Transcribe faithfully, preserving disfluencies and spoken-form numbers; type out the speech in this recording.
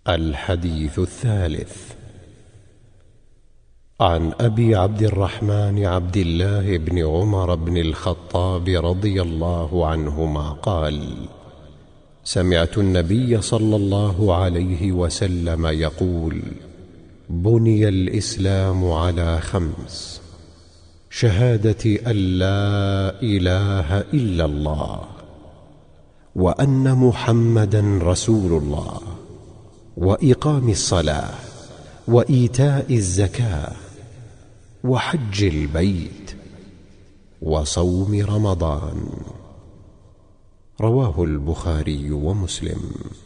الحديث الثالث عن أبي عبد الرحمن عبد الله بن عمر بن الخطاب رضي الله عنهما قال: سمعت النبي صلى الله عليه وسلم يقول: بني الإسلام على خمس: شهادة أن لا إله إلا الله، وأن محمدا رسول الله، وإقام الصلاة، وإيتاء الزكاة، وحج البيت، وصوم رمضان. رواه البخاري ومسلم.